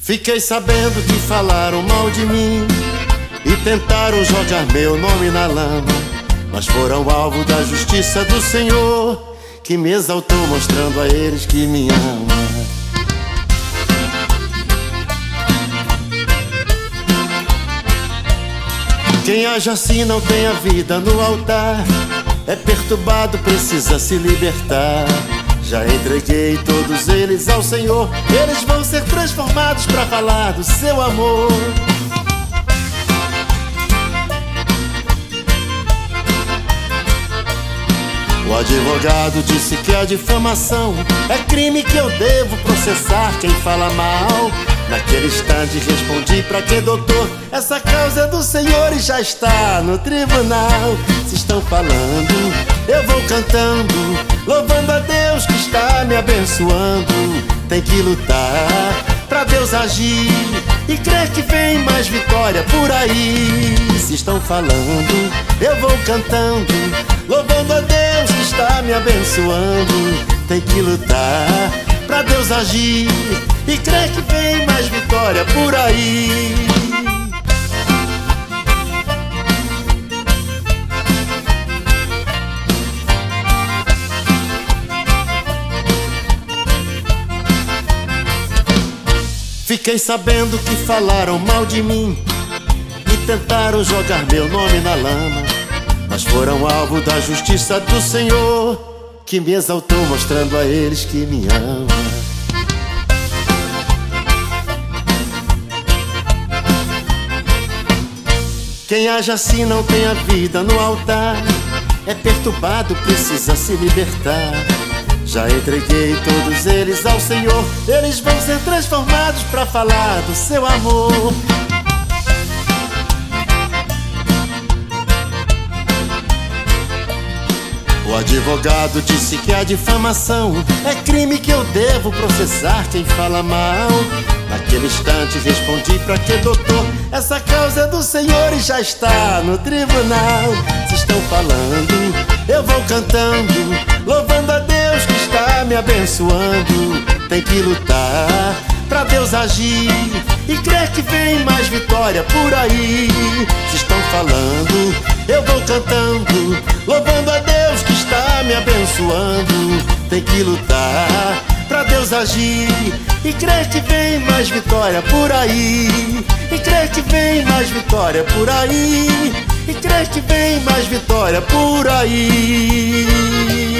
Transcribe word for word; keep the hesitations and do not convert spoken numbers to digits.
Fiquei sabendo que falaram mal de mim e tentaram jogar meu nome na lama, mas foram alvo da justiça do Senhor, que me exaltou mostrando a eles que me ama. Quem age assim não tem a vida no altar, é perturbado, precisa se libertar. Já entreguei todos eles ao Senhor, eles vão ser transformados pra falar do seu amor. O advogado disse que a difamação é crime, que eu devo processar quem fala mal. Naquele instante respondi: pra que, doutor? Essa causa é do Senhor e já está no tribunal. Se estão falando, eu vou cantando, louvando a Deus que está me abençoando. Tem que lutar pra Deus agir e crer que vem mais vitória por aí. Se estão falando, eu vou cantando, louvando a Deus que está me abençoando. Tem que lutar pra Deus agir e crer que vem mais vitória por aí. Fiquei sabendo que falaram mal de mim e tentaram jogar meu nome na lama, mas foram alvo da justiça do Senhor, que me exaltou mostrando a eles que me ama. Quem age assim não tem a vida no altar, é perturbado, precisa se libertar. Já entreguei todos eles ao Senhor, eles vão ser transformados pra falar do seu amor. O advogado disse que a difamação é crime, que eu devo processar quem fala mal. Naquele instante respondi: pra que, doutor? Essa causa é do Senhor e já está no tribunal. Se estão falando, eu vou cantando, louvando a Deus que está me abençoando. Tem que lutar pra Deus agir e crer que vem mais vitória por aí. Se estão falando, eu vou cantando, louvando a Deus que está me abençoando. Tem que lutar pra Deus agir e crer que vem mais vitória por aí. E crer que vem mais vitória por aí. E crer que vem mais vitória por aí.